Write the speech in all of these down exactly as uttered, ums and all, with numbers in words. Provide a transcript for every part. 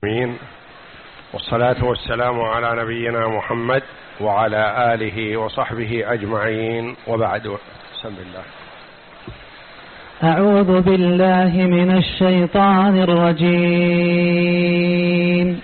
آمين. والصلاة والسلام على نبينا محمد وعلى آله وصحبه أجمعين، وبعد. بسم الله. أعوذ بالله من الشيطان الرجيم.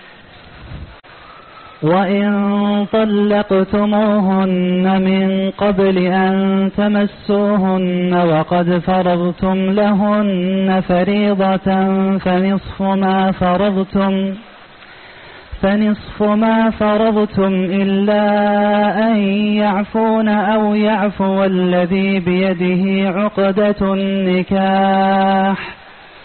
وإن طلقتموهن من قبل أن تمسوهن وقد فرضتم لهن فريضة فنصف ما فرضتم فنصف ما فرضتم إلا أن يعفون أو يعفو الذي بيده عقدة النكاح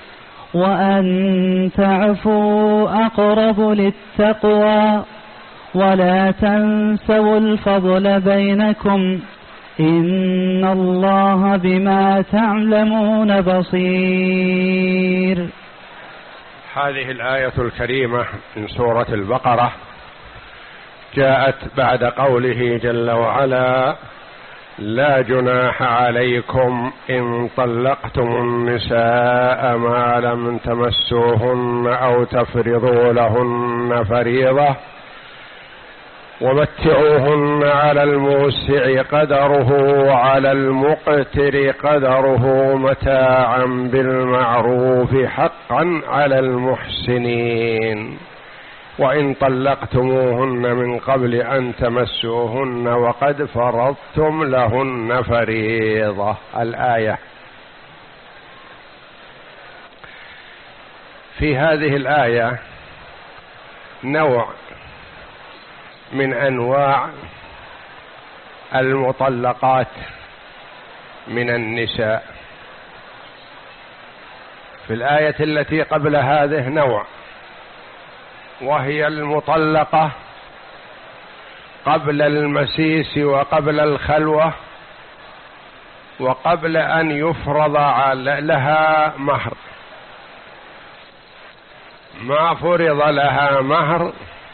وأن تعفوا أقرب للتقوى ولا تنسوا الفضل بينكم إن الله بما تعلمون بصير. هذه الآية الكريمة من سورة البقرة جاءت بعد قوله جل وعلا: لا جناح عليكم إن طلقتم النساء ما لم تمسوهن أو تفرضوا لهن فريضة ومتعوهن على الموسع قدره وعلى المقتر قدره متاعا بالمعروف حقا على المحسنين. وإن طلقتموهن من قبل أن تمسوهن وقد فرضتم لهن فريضة. الآية. في هذه الآية نوع من أنواع المطلقات من النساء. في الآية التي قبل هذه نوع، وهي المطلقة قبل المسيس وقبل الخلوة وقبل أن يفرض لها مهر. ما فرض لها مهر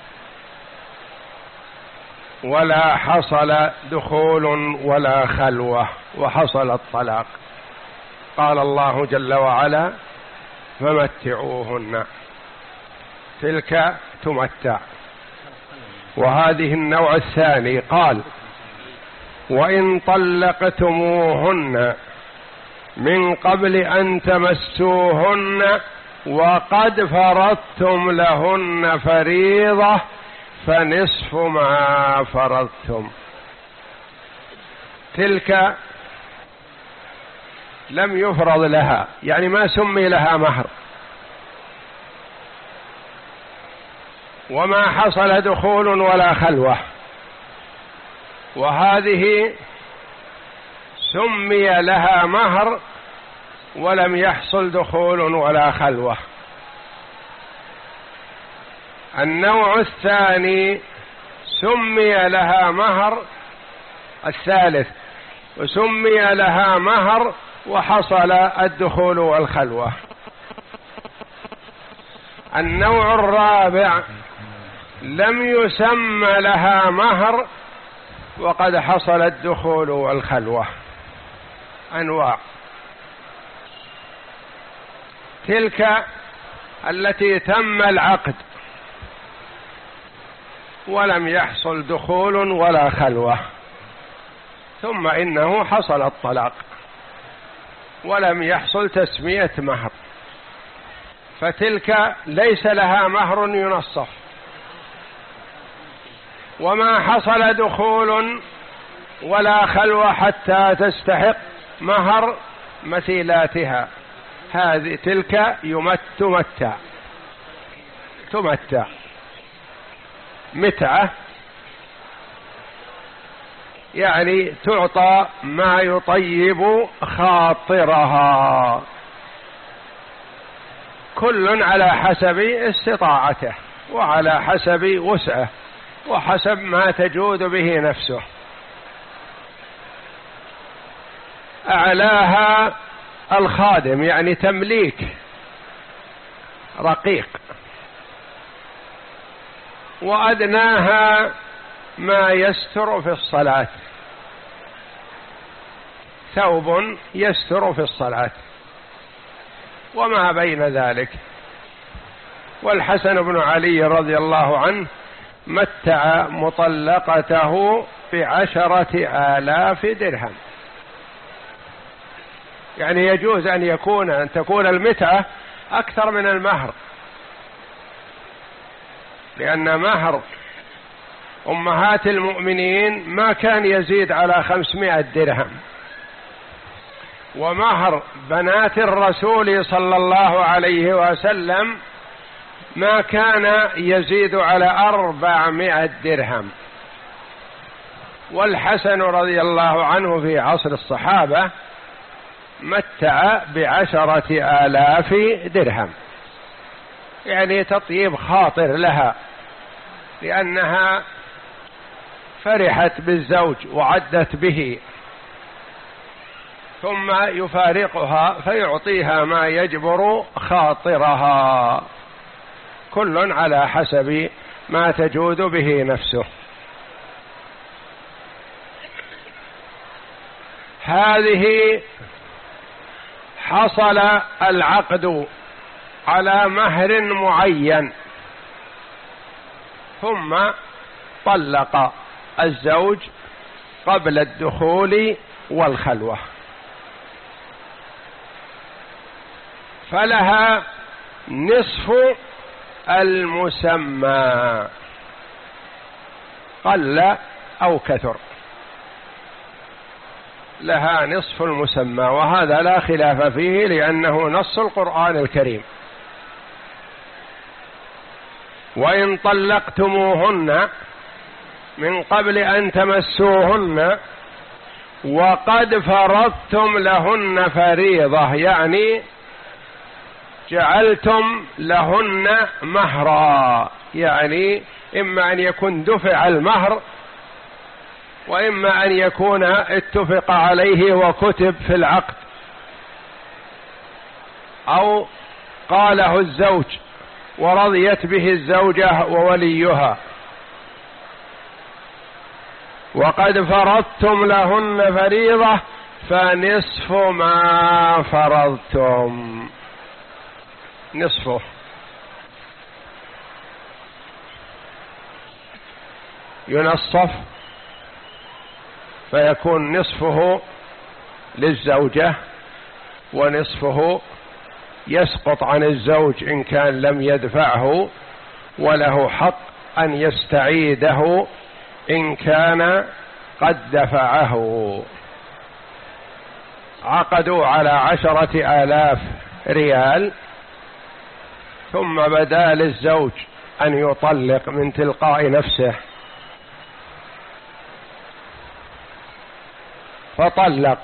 ولا حصل دخول ولا خلوة وحصل الطلاق. قال الله جل وعلا: فمتعوهن. تلك تمتع. وهذه النوع الثاني قال: وإن طلقتموهن من قبل أن تمسوهن وقد فرضتم لهن فريضة فنصف ما فرضتم. تلك لم يفرض لها، يعني ما سمي لها مهر وما حصل دخول ولا خلوة. وهذه سمي لها مهر ولم يحصل دخول ولا خلوة. النوع الثاني سمي لها مهر، الثالث وسمي لها مهر وحصل الدخول والخلوة. النوع الرابع لم يسمى لها مهر وقد حصل الدخول والخلوة. أنواع. تلك التي تم العقد ولم يحصل دخول ولا خلوة، ثم إنه حصل الطلاق ولم يحصل تسمية مهر، فتلك ليس لها مهر ينصف، وما حصل دخول ولا خلوة حتى تستحق مهر مثيلاتها. هذه تلك يمت تمتع تمتع متعة، يعني تعطى ما يطيب خاطرها، كل على حسب استطاعته وعلى حسب وسعه وحسب ما تجود به نفسه. أعلاها الخادم، يعني تمليك رقيق، وأدناها ما يستر في الصلاة، ثوب يستر في الصلاة وما بين ذلك. والحسن بن علي رضي الله عنه متع مطلقته بعشرة آلاف درهم. يعني يجوز أن يكون أن تكون المتعة أكثر من المهر، لأن مهر أمهات المؤمنين ما كان يزيد على خمسمائة درهم، ومهر بنات الرسول صلى الله عليه وسلم ما كان يزيد على أربعمائة درهم. والحسن رضي الله عنه في عصر الصحابة متع بعشرة آلاف درهم، يعني تطيب خاطر لها، لأنها فرحت بالزوج وعدت به، ثم يفارقها فيعطيها ما يجبر خاطرها، كل على حسب ما تجود به نفسه. هذه حصل العقد على مهر معين، ثم طلق الزوج قبل الدخول والخلوة، فلها نصف المسمى قل أو كثر، لها نصف المسمى، وهذا لا خلاف فيه لأنه نص القرآن الكريم. وإن طلقتموهن من قبل أن تمسوهن وقد فرضتم لهن فريضة، يعني جعلتم لهن مهرا، يعني إما أن يكون دفع المهر وإما أن يكون اتفق عليه وكتب في العقد، أو قاله الزوج ورضيت به الزوجة ووليها. وقد فرضتم لهن فريضة فنصف ما فرضتم، نصفه. ينصف فيكون نصفه للزوجة ونصفه يسقط عن الزوج إن كان لم يدفعه، وله حق أن يستعيده إن كان قد دفعه. عقدوا على عشرة آلاف ريال، ثم بدا للزوج أن يطلق من تلقاء نفسه فطلق،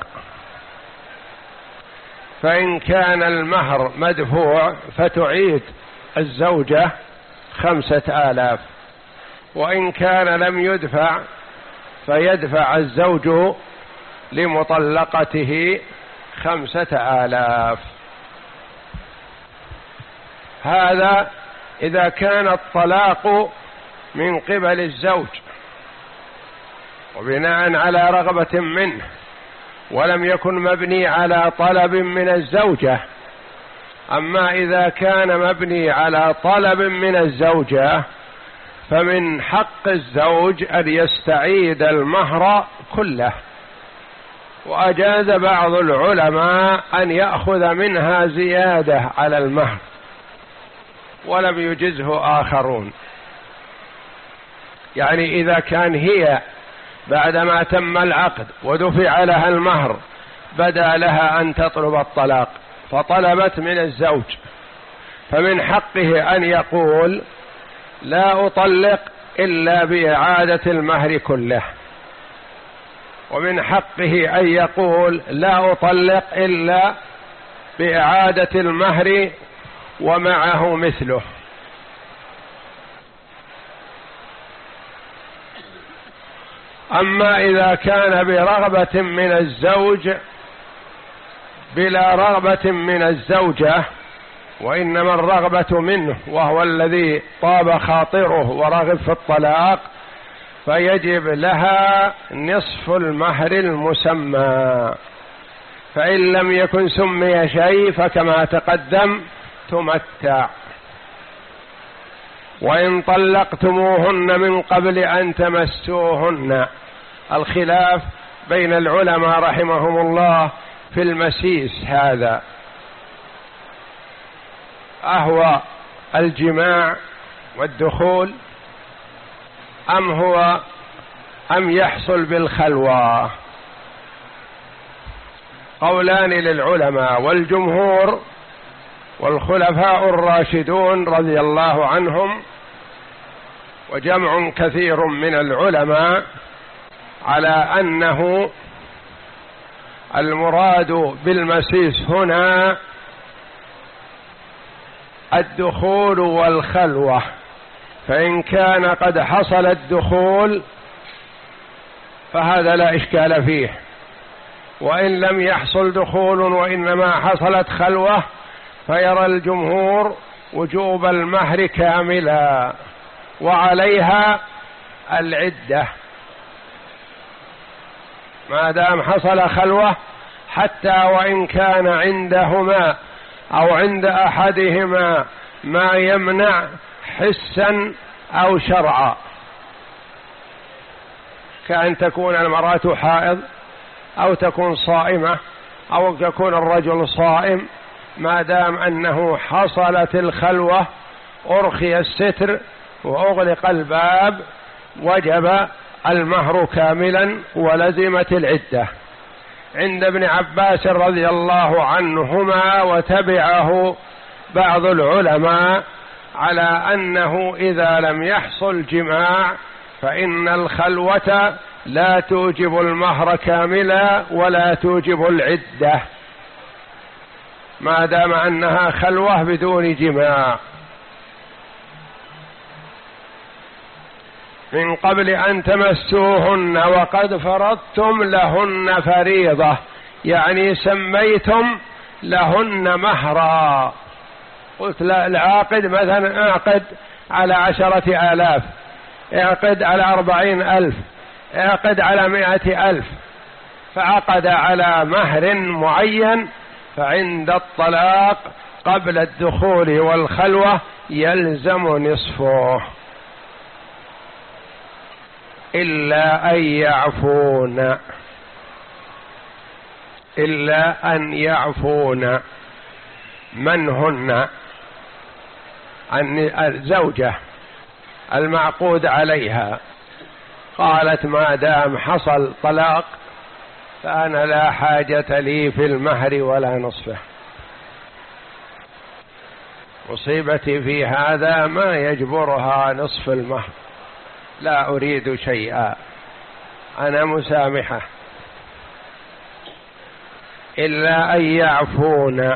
فإن كان المهر مدفوع فتعيد الزوجة خمسة آلاف، وإن كان لم يدفع فيدفع الزوج لمطلقته خمسة آلاف. هذا إذا كان الطلاق من قبل الزوج وبناء على رغبة منه ولم يكن مبني على طلب من الزوجة. أما إذا كان مبني على طلب من الزوجة فمن حق الزوج أن يستعيد المهر كله، وأجاز بعض العلماء أن يأخذ منها زيادة على المهر ولم يجزه آخرون. يعني إذا كان هي بعدما تم العقد ودفع لها المهر بدا لها أن تطلب الطلاق فطلبت من الزوج، فمن حقه أن يقول لا أطلق إلا بإعادة المهر كله، ومن حقه أن يقول لا أطلق إلا بإعادة المهر ومعه مثله. أما إذا كان برغبة من الزوج بلا رغبة من الزوجة وإنما الرغبة منه وهو الذي طاب خاطره ورغب في الطلاق، فيجب لها نصف المهر المسمى، فإن لم يكن سمي شيء فكما تقدم تمتع. وإن طلقتموهن من قبل أن تمسوهن. الخلاف بين العلماء رحمهم الله في المسيس هذا، أهو الجماع والدخول أم هو أم يحصل بالخلوة؟ قولان للعلماء، والجمهور والخلفاء الراشدون رضي الله عنهم وجمع كثير من العلماء على أنه المراد بالمسيس هنا الدخول والخلوة، فإن كان قد حصل الدخول فهذا لا إشكال فيه، وإن لم يحصل دخول وإنما حصلت خلوة فيرى الجمهور وجوب المهر كاملا وعليها العدة ما دام حصل خلوة، حتى وإن كان عندهما أو عند أحدهما ما يمنع حسا أو شرعا، كأن تكون المرأة حائض أو تكون صائمة أو يكون الرجل صائم، ما دام أنه حصلت الخلوة أرخي الستر وأغلق الباب وجب المهر كاملا ولزمت العدة. عند ابن عباس رضي الله عنهما وتبعه بعض العلماء على أنه إذا لم يحصل جماع فإن الخلوة لا توجب المهر كاملا ولا توجب العدة ما دام أنها خلوة بدون جماع. من قبل أن تمسوهن وقد فرضتم لهن فريضة، يعني سميتم لهن مهرا. قلت العاقد مثلا اعقد على عشرة آلاف، اعقد على أربعين ألف، اعقد على مائة ألف، فعقد على مهر معين، فعند الطلاق قبل الدخول والخلوة يلزم نصفه إلا أن يعفون، إلا أن يعفون. من هن؟ الزوجة المعقود عليها قالت ما دام حصل طلاق فأنا لا حاجة لي في المهر ولا نصفه، مصيبتي في هذا ما يجبرها نصف المهر، لا أريد شيئا، أنا مسامحة. إلا أن يعفون.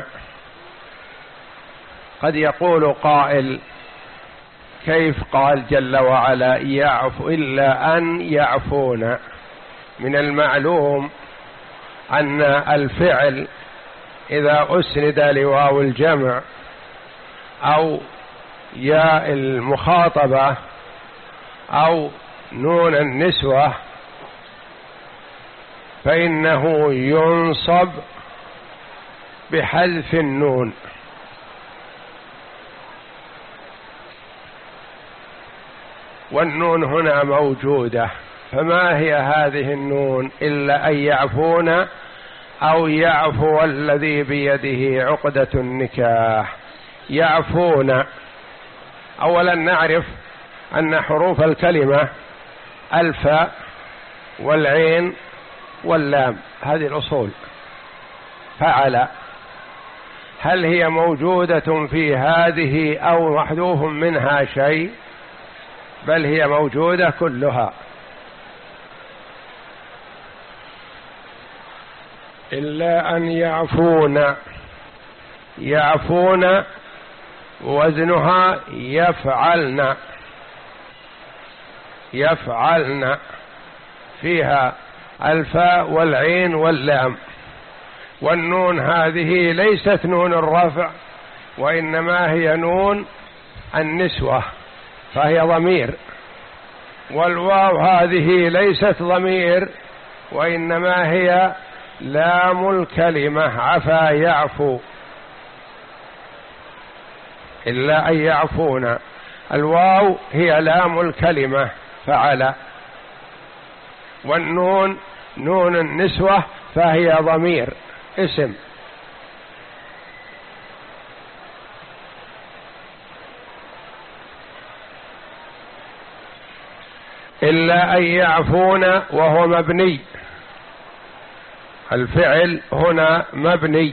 قد يقول قائل كيف قال جل وعلا يعفو إلا أن يعفون؟ من المعلوم أن الفعل إذا أسند لواو الجمع أو ياء المخاطبة أو نون النسوة فإنه ينصب بحذف النون، والنون هنا موجودة، فما هي هذه النون؟ إلا أن يعفون أو يعفو الذي بيده عقدة النكاح. يعفون، أولا نعرف أن حروف الكلمة الفاء والعين واللام، هذه الأصول. فعل هل هي موجودة في هذه أو محذوف منها شيء؟ بل هي موجودة كلها. إلا أن يعفون، يعفون وزنها يفعلن، يفعلن فيها الفاء والعين واللام، والنون هذه ليست نون الرفع وإنما هي نون النسوة فهي ضمير، والواو هذه ليست ضمير وإنما هي لام الكلمة عفا يعفو. إلا أن يعفون الواو هي لام الكلمة فعل، والنون نون النسوة فهي ضمير اسم. إلا أن يعفون وهو مبني، الفعل هنا مبني.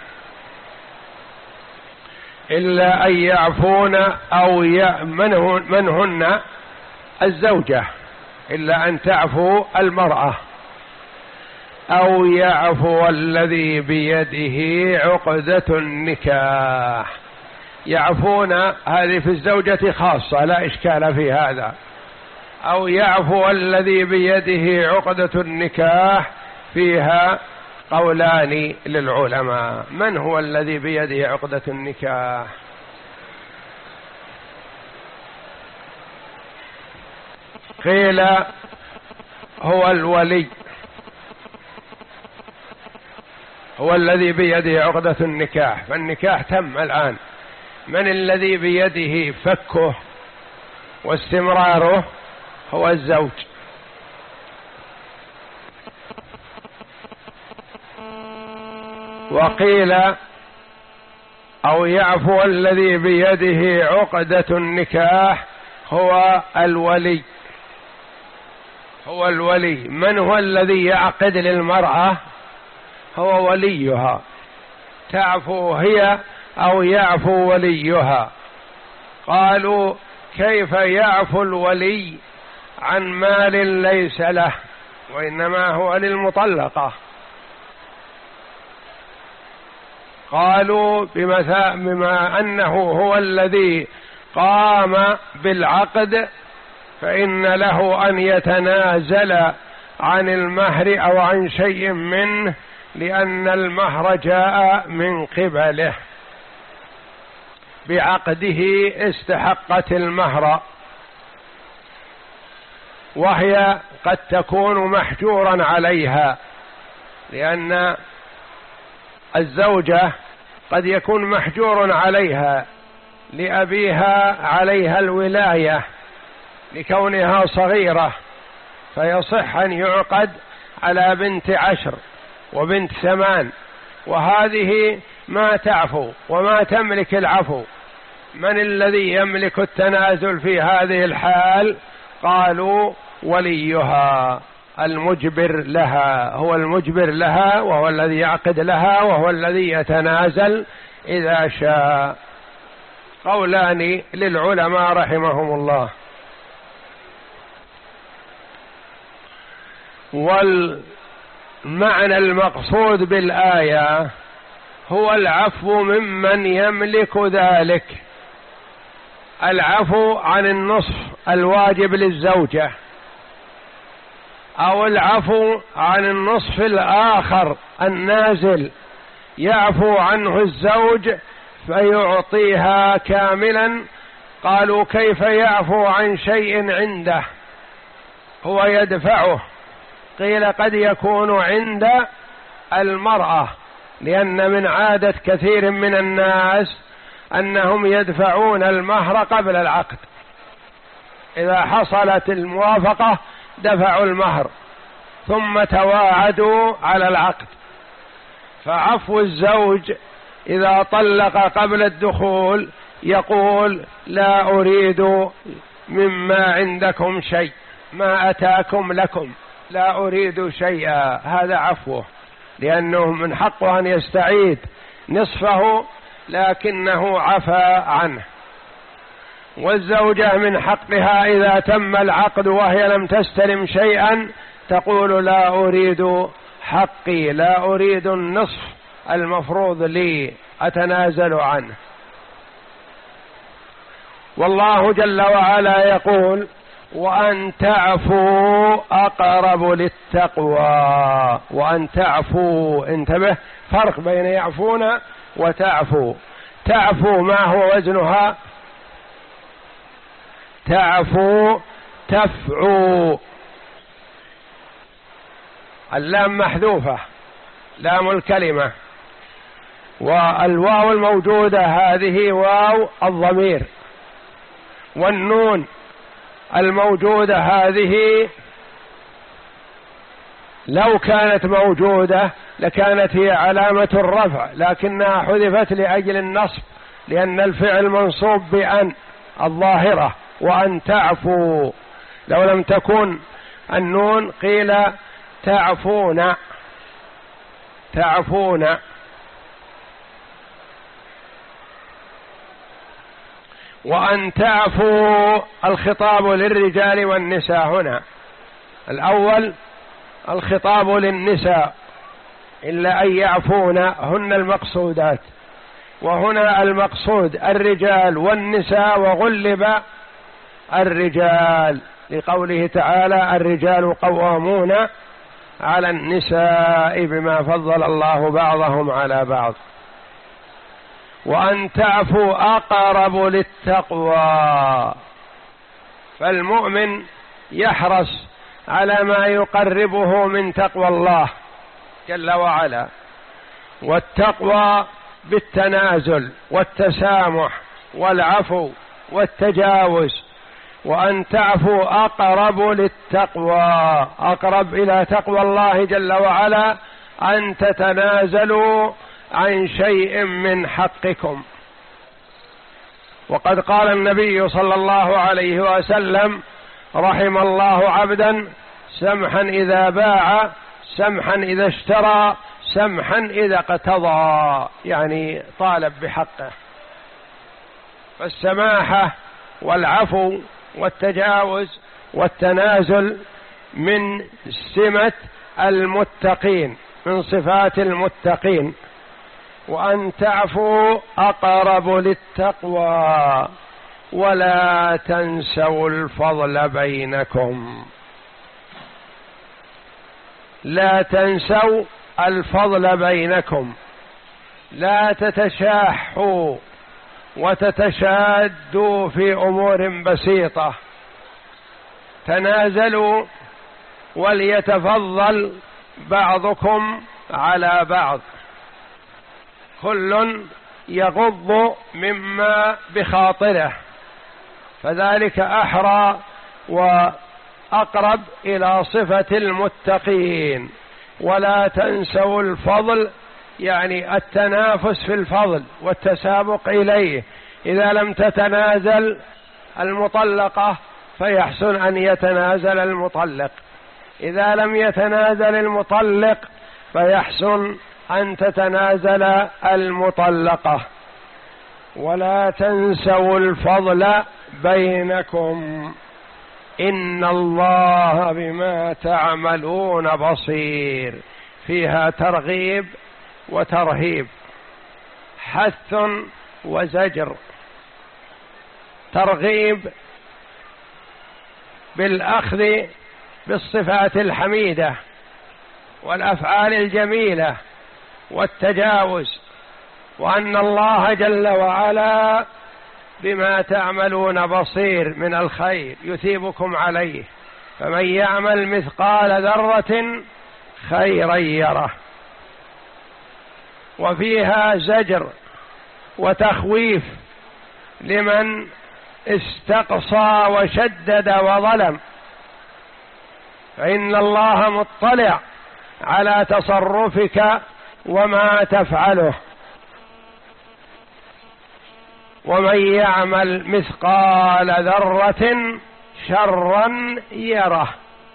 إلا أن يعفون أو من هن الزوجة، إلا أن تعفو المرأة، أو يعفو الذي بيده عقدة النكاح. يعفون هذه في الزوجة خاصة لا إشكال في هذا. أو يعفو الذي بيده عقدة النكاح فيها قولان للعلماء. من هو الذي بيده عقدة النكاح؟ قيل هو الولي، هو الذي بيده عقدة النكاح، فالنكاح تم الآن. من الذي بيده فكه واستمراره؟ هو الزوج. وقيل أو يعفو الذي بيده عقدة النكاح هو الولي، هو الولي. من هو الذي يعقد للمرأة؟ هو وليها. تعفو هي أو يعفو وليها. قالوا كيف يعفو الولي عن مال ليس له وإنما هو للمطلقة؟ قالوا بما أنه هو الذي قام بالعقد فإن له أن يتنازل عن المهر أو عن شيء منه، لأن المهر جاء من قبله، بعقده استحقت المهر، وهي قد تكون محجورا عليها، لأن الزوجة قد يكون محجور عليها لأبيها عليها الولاية لكونها صغيرة، فيصح أن يعقد على بنت عشر وبنت ثمان، وهذه ما تعفو وما تملك العفو. من الذي يملك التنازل في هذه الحال؟ قالوا وليها المجبر لها، هو المجبر لها وهو الذي يعقد لها وهو الذي يتنازل إذا شاء. قولان للعلماء رحمهم الله. والمعنى المقصود بالآية هو العفو ممن يملك ذلك، العفو عن النصف الواجب للزوجة، أو العفو عن النصف الآخر النازل يعفو عنه الزوج فيعطيها كاملا. قالوا كيف يعفو عن شيء عنده هو يدفعه؟ قيل قد يكون عند المرأة، لأن من عادة كثير من الناس أنهم يدفعون المهر قبل العقد، إذا حصلت الموافقة دفعوا المهر ثم تواعدوا على العقد. فعفو الزوج إذا طلق قبل الدخول يقول لا أريد مما عندكم شيء، ما أتاكم لكم لا أريد شيئا، هذا عفوه، لأنه من حقه أن يستعيد نصفه لكنه عفى عنه. والزوجة من حقها إذا تم العقد وهي لم تستلم شيئا تقول لا أريد حقي، لا أريد النصف المفروض لي، أتنازل عنه. والله جل وعلا يقول وأن تعفوا أقرب للتقوى. وأن تعفوا، انتبه، فرق بين يعفون وتعفو. تعفو ما هو وزنها؟ تعفو تفعو، اللام محذوفة لام الكلمة، والواو الموجودة هذه واو الضمير، والنون الموجودة هذه لو كانت موجودة لكانت هي علامة الرفع، لكنها حذفت لأجل النصب، لأن الفعل منصوب بأن الظاهرة، وأن تعفو. لو لم تكن النون قيل تعفون تعفون. وأن تعفوا الخطاب للرجال والنساء، هنا الأول الخطاب للنساء إلا أن يعفون هن المقصودات، وهنا المقصود الرجال والنساء، وغلب الرجال لقوله تعالى الرجال قوامون على النساء بما فضل الله بعضهم على بعض. وأن تعفوا أقرب للتقوى، فالمؤمن يحرص على ما يقربه من تقوى الله جل وعلا، والتقوى بالتنازل والتسامح والعفو والتجاوز. وأن تعفوا أقرب للتقوى، أقرب إلى تقوى الله جل وعلا أن تتنازلوا عن شيء من حقكم. وقد قال النبي صلى الله عليه وسلم رحم الله عبدا سمحا إذا باع سمحا إذا اشترى سمحا إذا اقتضى، يعني طالب بحقه. فالسماحة والعفو والتجاوز والتنازل من سمة المتقين، من صفات المتقين. وأن تعفوا أقرب للتقوى ولا تنسوا الفضل بينكم، لا تنسوا الفضل بينكم، لا تتشاحوا وتتشادوا في أمور بسيطة، تنازلوا وليتفضل بعضكم على بعض، كل يغض مما بخاطره، فذلك أحرى وأقرب إلى صفة المتقين. ولا تنسوا الفضل، يعني التنافس في الفضل والتسابق إليه. إذا لم تتنازل المطلقة فيحسن أن يتنازل المطلق، إذا لم يتنازل المطلق فيحسن أن تتنازل المطلقة. ولا تنسوا الفضل بينكم إن الله بما تعملون بصير، فيها ترغيب وترهيب، حث وزجر. ترغيب بالأخذ بالصفات الحميدة والأفعال الجميلة والتجاوز، وأن الله جل وعلا بما تعملون بصير من الخير يثيبكم عليه، فمن يعمل مثقال ذرة خيرا يره. وفيها زجر وتخويف لمن استقصى وشدد وظلم، فإن الله مطلع على تصرفك وما تفعله. ومن يعمل مثقال ذرة شرا يره،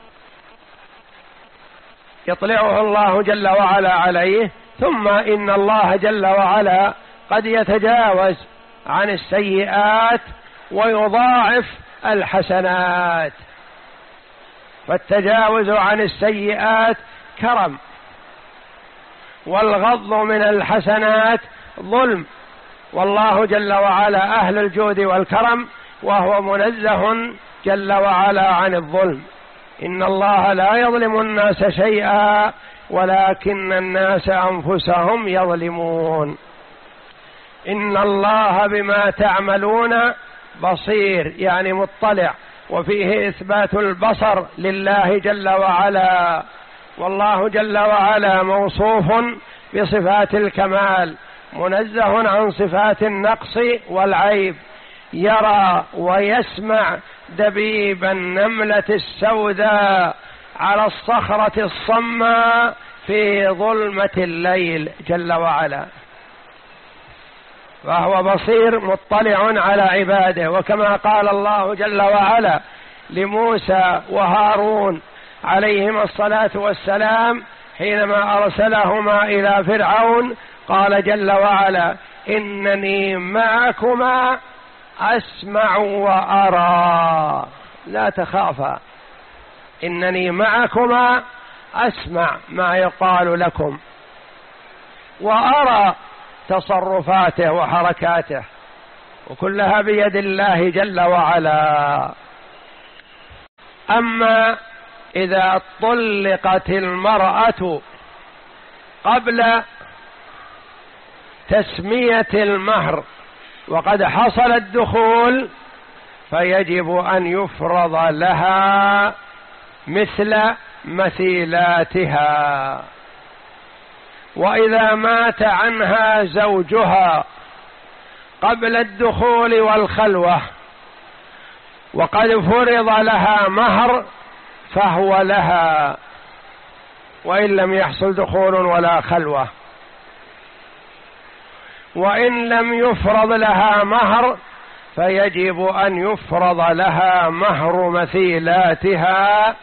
يطلعه الله جل وعلا عليه. ثم إن الله جل وعلا قد يتجاوز عن السيئات ويضاعف الحسنات، فالتجاوز عن السيئات كرم، والغض من الحسنات ظلم، والله جل وعلا أهل الجود والكرم، وهو منزه جل وعلا عن الظلم. إن الله لا يظلم الناس شيئا ولكن الناس أنفسهم يظلمون. إن الله بما تعملون بصير، يعني مطلع، وفيه إثبات البصر لله جل وعلا، والله جل وعلا موصوف بصفات الكمال، منزه عن صفات النقص والعيب، يرى ويسمع دبيب النملة السوداء على الصخرة الصماء في ظلمة الليل جل وعلا، فهو بصير مطلع على عباده. وكما قال الله جل وعلا لموسى وهارون عليهما الصلاة والسلام حينما أرسلهما إلى فرعون، قال جل وعلا: إنني معكما أسمع وأرى، لا تخافا، إنني معكما أسمع ما يقال لكم وأرى تصرفاته وحركاته، وكلها بيد الله جل وعلا. أما إذا طلقت المرأة قبل تسمية المهر وقد حصل الدخول، فيجب أن يفرض لها مثل مثيلاتها. وإذا مات عنها زوجها قبل الدخول والخلوة وقد فرض لها مهر فهو لها، وإن لم يحصل دخول ولا خلوة. وإن لم يفرض لها مهر فيجب أن يفرض لها مهر مثيلاتها،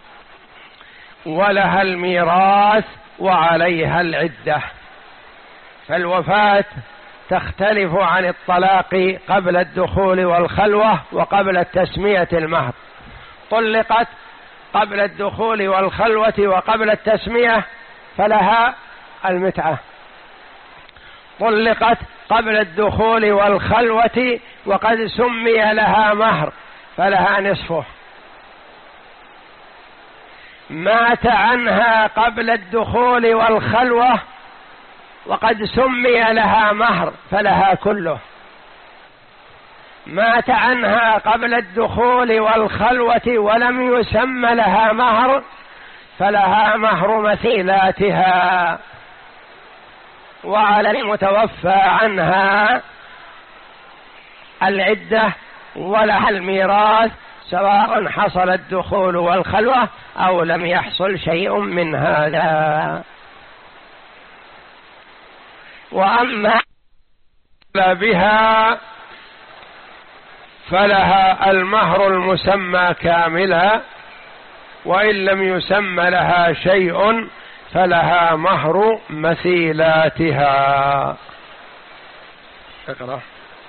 ولها الميراث وعليها العدة. فالوفاة تختلف عن الطلاق قبل الدخول والخلوة وقبل تسمية المهر. طلقت قبل الدخول والخلوة وقبل التسمية فلها المتعة، طلقت قبل الدخول والخلوة وقد سمي لها مهر فلها نصفه. مات عنها قبل الدخول والخلوة وقد سمي لها مهر فلها كله. مات عنها قبل الدخول والخلوة ولم يسمى لها مهر فلها مهر مثيلاتها، وعلى المتوفى عنها العدة ولها الميراث سواء حصل الدخول والخلوة أو لم يحصل شيء من هذا. وأما بها فلها المهر المسمى كاملا، وإن لم يسمى لها شيء فلها مهر مثيلاتها. اقرأ.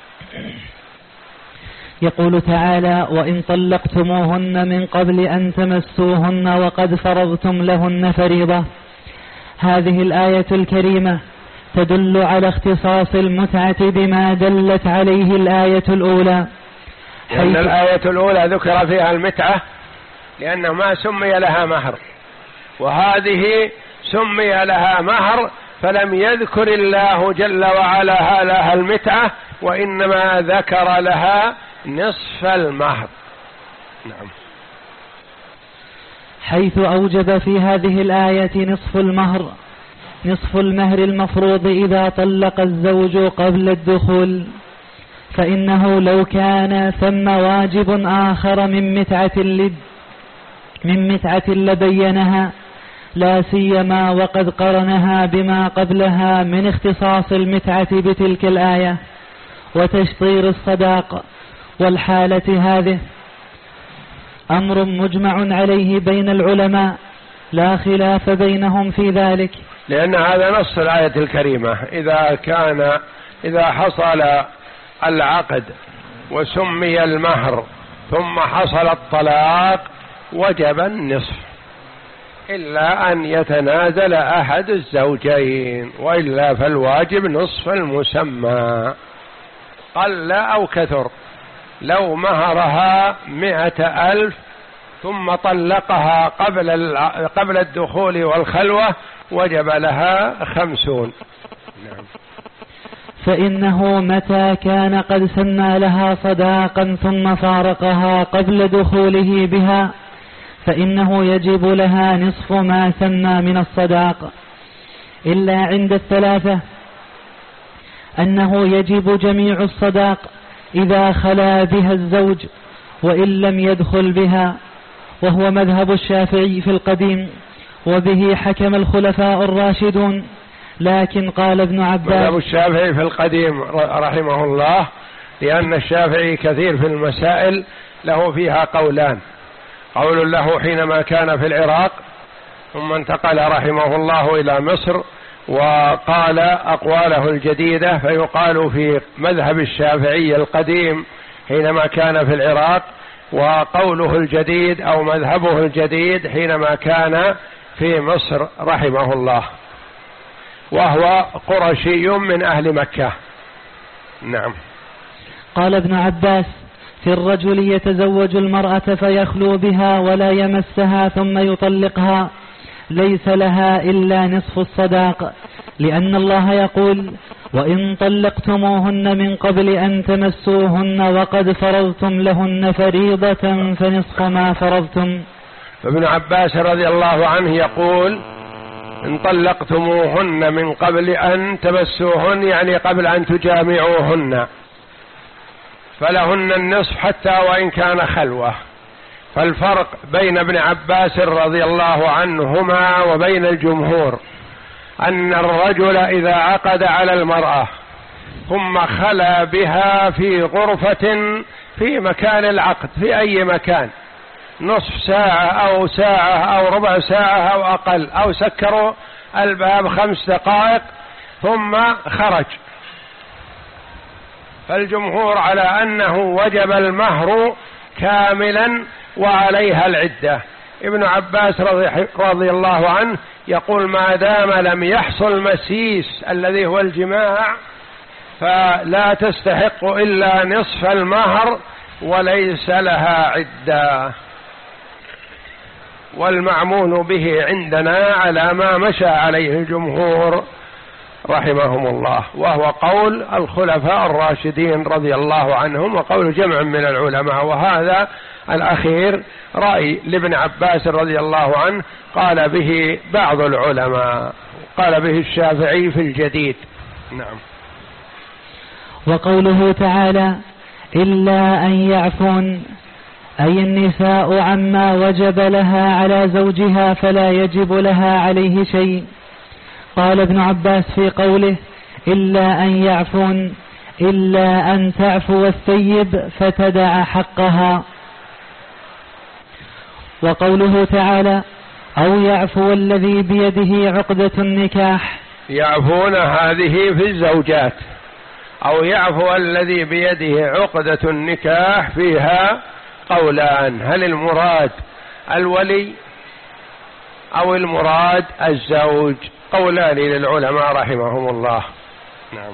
يقول تعالى: وإن طلقتموهن من قبل أن تمسوهن وقد فرضتم لهن فريضة. هذه الآية الكريمة تدل على اختصاص المتعة بما دلت عليه الآية الأولى، لأن الآية الأولى ذكر فيها المتعة لأنه ما سمي لها مهر، وهذه سمي لها مهر فلم يذكر الله جل وعلا لها المتعة، وإنما ذكر لها نصف المهر. نعم. حيث أوجب في هذه الآية نصف المهر، نصف المهر المفروض إذا طلق الزوج قبل الدخول، فإنه لو كان ثم واجب آخر من متعة لد من متعة لبينها، لا سيما وقد قرنها بما قبلها من اختصاص المتعة بتلك الآية وتشطير الصداق. والحالة هذه أمر مجمع عليه بين العلماء لا خلاف بينهم في ذلك، لأن هذا نص الآية الكريمة. إذا كان إذا حصل العقد وسمي المهر ثم حصل الطلاق وجب النصف، إلا أن يتنازل أحد الزوجين، وإلا فالواجب نصف المسمى قل أو كثر. لو مهرها مئة ألف ثم طلقها قبل قبل الدخول والخلوة وجب لها خمسون. نعم. فإنه متى كان قد سمى لها صداقا ثم فارقها قبل دخوله بها فإنه يجب لها نصف ما سمى من الصداق، إلا عند الثلاثة أنه يجب جميع الصداق إذا خلا بها الزوج وإن لم يدخل بها، وهو مذهب الشافعي في القديم، وبه حكم الخلفاء الراشدون. لكن قال ابن عباس مذهب الشافعي في القديم رحمه الله، لأن الشافعي كثير في المسائل له فيها قولان، قول له حينما كان في العراق ثم انتقل رحمه الله إلى مصر وقال أقواله الجديدة، فيقال في مذهب الشافعي القديم حينما كان في العراق، وقوله الجديد أو مذهبه الجديد حينما كان في مصر رحمه الله، وهو قرشي من أهل مكة. نعم. قال ابن عباس في الرجل يتزوج المرأة فيخلو بها ولا يمسها ثم يطلقها ليس لها إلا نصف الصداق، لأن الله يقول وإن طلقتموهن من قبل أن تمسوهن وقد فرضتم لهن فريضة فنصف ما فرضتم. فابن عباس رضي الله عنه يقول إن طلقتموهن من قبل أن تمسوهن، يعني قبل أن تجامعوهن، فلهن النصف حتى وإن كان خلوة. فالفرق بين ابن عباس رضي الله عنهما وبين الجمهور أن الرجل إذا عقد على المرأة ثم خلا بها في غرفة في مكان العقد في أي مكان، نصف ساعة أو ساعة أو ربع ساعة أو أقل، أو سكروا الباب خمس دقائق ثم خرج، فالجمهور على أنه وجب المهر كاملا وعليها العدة. ابن عباس رضي, رضي الله عنه يقول ما دام لم يحصل مسيس الذي هو الجماع فلا تستحق إلا نصف المهر وليس لها عدة. والمعمول به عندنا على ما مشى عليه الجمهور رحمهم الله، وهو قول الخلفاء الراشدين رضي الله عنهم وقول جمع من العلماء، وهذا الأخير رأي لابن عباس رضي الله عنه قال به بعض العلماء، قال به الشافعي في الجديد. نعم. وقوله تعالى إلا أن يعفون، أي النساء عما وجب لها على زوجها فلا يجب لها عليه شيء. قال ابن عباس في قوله إلا أن يعفون إلا أن تعفو الثيب فتدع حقها. وقوله تعالى أو يعفو الذي بيده عقدة النكاح، يعفون هذه في الزوجات، أو يعفو الذي بيده عقدة النكاح فيها قولان، هل المراد الولي أو المراد الزوج؟ قولان للعلماء رحمهم الله. نعم.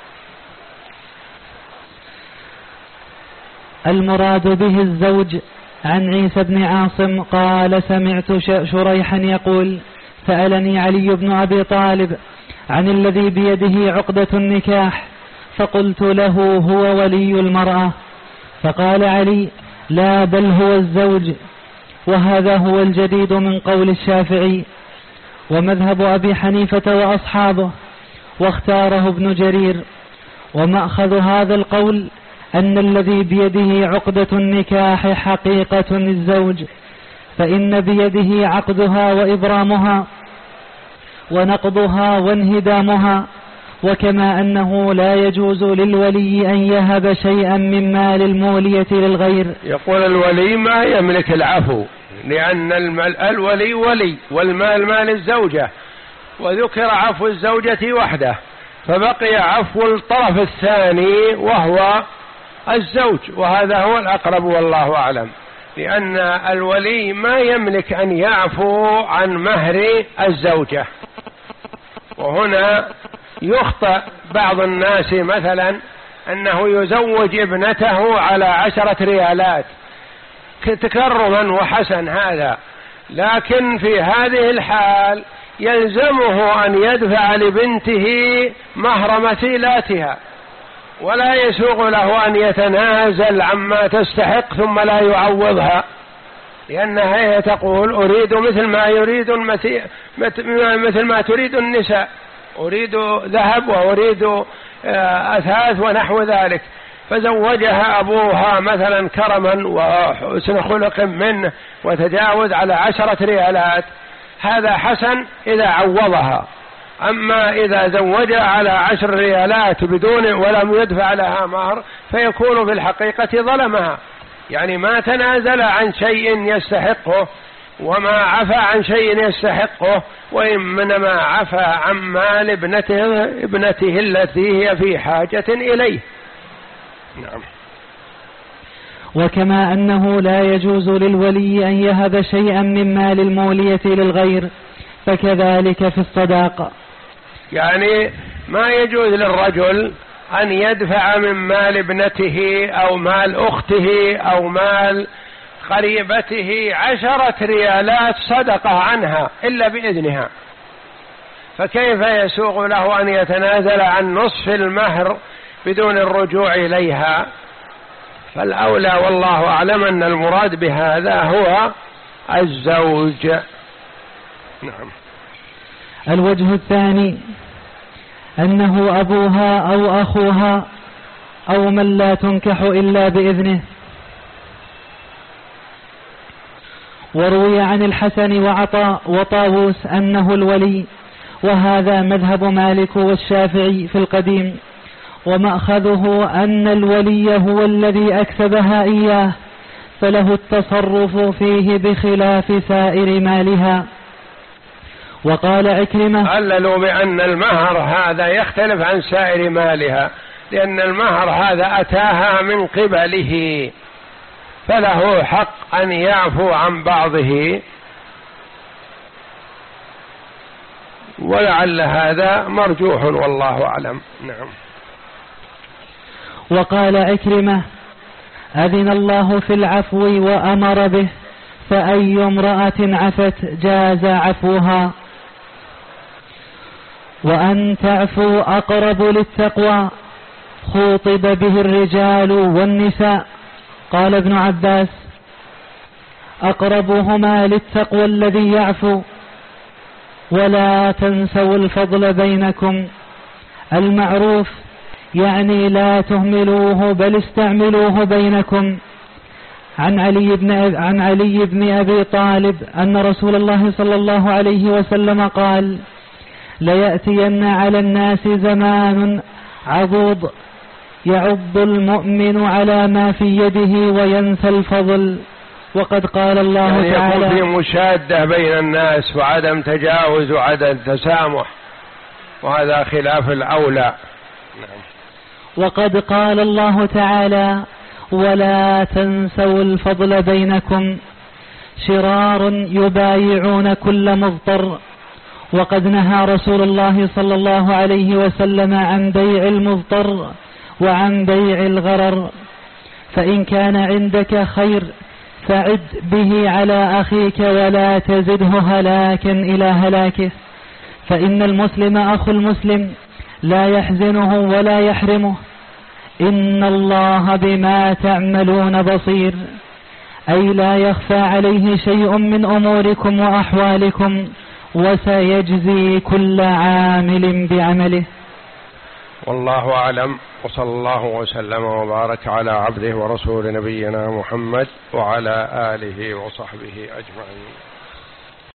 المراد به الزوج. عن عيسى بن عاصم قال سمعت شريحا يقول سألني علي بن أبي طالب عن الذي بيده عقدة النكاح، فقلت له هو ولي المرأة، فقال علي لا بل هو الزوج. وهذا هو الجديد من قول الشافعي ومذهب أبي حنيفة وأصحابه، واختاره ابن جرير. ومأخذ هذا القول أن الذي بيده عقدة النكاح حقيقة الزوج، فإن بيده عقدها وإبرامها ونقضها وانهدامها، وكما أنه لا يجوز للولي أن يهب شيئا من مال المولية للغير. يقول الولي ما يملك العفو، لأن الولي ولي والمال مال الزوجة، وذكر عفو الزوجة وحده، فبقي عفو الطرف الثاني وهو الزوج، وهذا هو الأقرب والله أعلم، لأن الولي ما يملك أن يعفو عن مهر الزوجة. وهنا يخطئ بعض الناس مثلا أنه يزوج ابنته على عشرة ريالات تكرما وحسن هذا، لكن في هذه الحال يلزمه أن يدفع لبنته مهر مثيلاتها، ولا يسوغ له أن يتنازل عما تستحق ثم لا يعوضها، لأنها هي تقول أريد مثل ما يريد المثي... مثل ما تريد النساء، أريد ذهب وأريد أثاث ونحو ذلك، فزوجها أبوها مثلا كرما وحسن خلق منه وتجاوز على عشرة ريالات، هذا حسن إذا عوضها. أما إذا زوجها على عشر ريالات بدون ولم يدفع لها مهر فيكون في الحقيقة ظلمها، يعني ما تنازل عن شيء يستحقه وما عفى عن شيء يستحقه، وإنما عفى عن مال ابنته, ابنته التي هي في حاجة إليه. نعم. وكما أنه لا يجوز للولي أن يهب شيئا من مال المولية للغير فكذلك في الصداقة، يعني ما يجوز للرجل أن يدفع من مال ابنته أو مال أخته أو مال قريبته عشرة ريالات صدقة عنها إلا بإذنها، فكيف يسوغ له أن يتنازل عن نصف المهر بدون الرجوع إليها؟ فالأولى والله أعلم أن المراد بهذا هو الزوج. نعم. الوجه الثاني أنه أبوها أو أخوها أو من لا تنكح إلا بإذنه. وروي عن الحسن وعطاء وطاووس أنه الولي، وهذا مذهب مالك والشافعي في القديم، ومأخذه أن الولي هو الذي أكسبها إياه فله التصرف فيه بخلاف سائر مالها. وقال عكرمة عللوا بأن المهر هذا يختلف عن سائر مالها، لأن المهر هذا أتاها من قبله فله حق أن يعفو عن بعضه، ولعل هذا مرجوح والله أعلم. نعم. وقال عكرمة أذن الله في العفو وأمر به، فأي امرأة عفت جاز عفوها. وأن تعفوا أقرب للتقوى، خوطب به الرجال والنساء. قال ابن عباس أقربهما للتقوى الذي يعفو. ولا تنسوا الفضل بينكم، المعروف يعني لا تهملوه بل استعملوه بينكم. عن علي بن عن علي بن أبي طالب أن رسول الله صلى الله عليه وسلم قال ليأتين على الناس زمان عضوض يعض المؤمن على ما في يده وينسى الفضل. وقد قال الله يعني تعالى يكون في مشادة بين الناس وعدم تجاوز وعدم تسامح، وهذا خلاف الأولى. نعم. وقد قال الله تعالى ولا تنسوا الفضل بينكم، شرار يبايعون كل مضطر. وقد نهى رسول الله صلى الله عليه وسلم عن بيع المضطر وعن بيع الغرر. فإن كان عندك خير فعد به على أخيك ولا تزده هلاكا إلى هلاكه، فإن المسلم أخو المسلم لا يحزنه ولا يحرمه، إن الله بما تعملون بصير، أي لا يخفى عليه شيء من أموركم وأحوالكم، وسيجزي كل عامل بعمله. والله أعلم، وصلى الله وسلم وبارك على عبده ورسول نبينا محمد وعلى آله وصحبه أجمعين.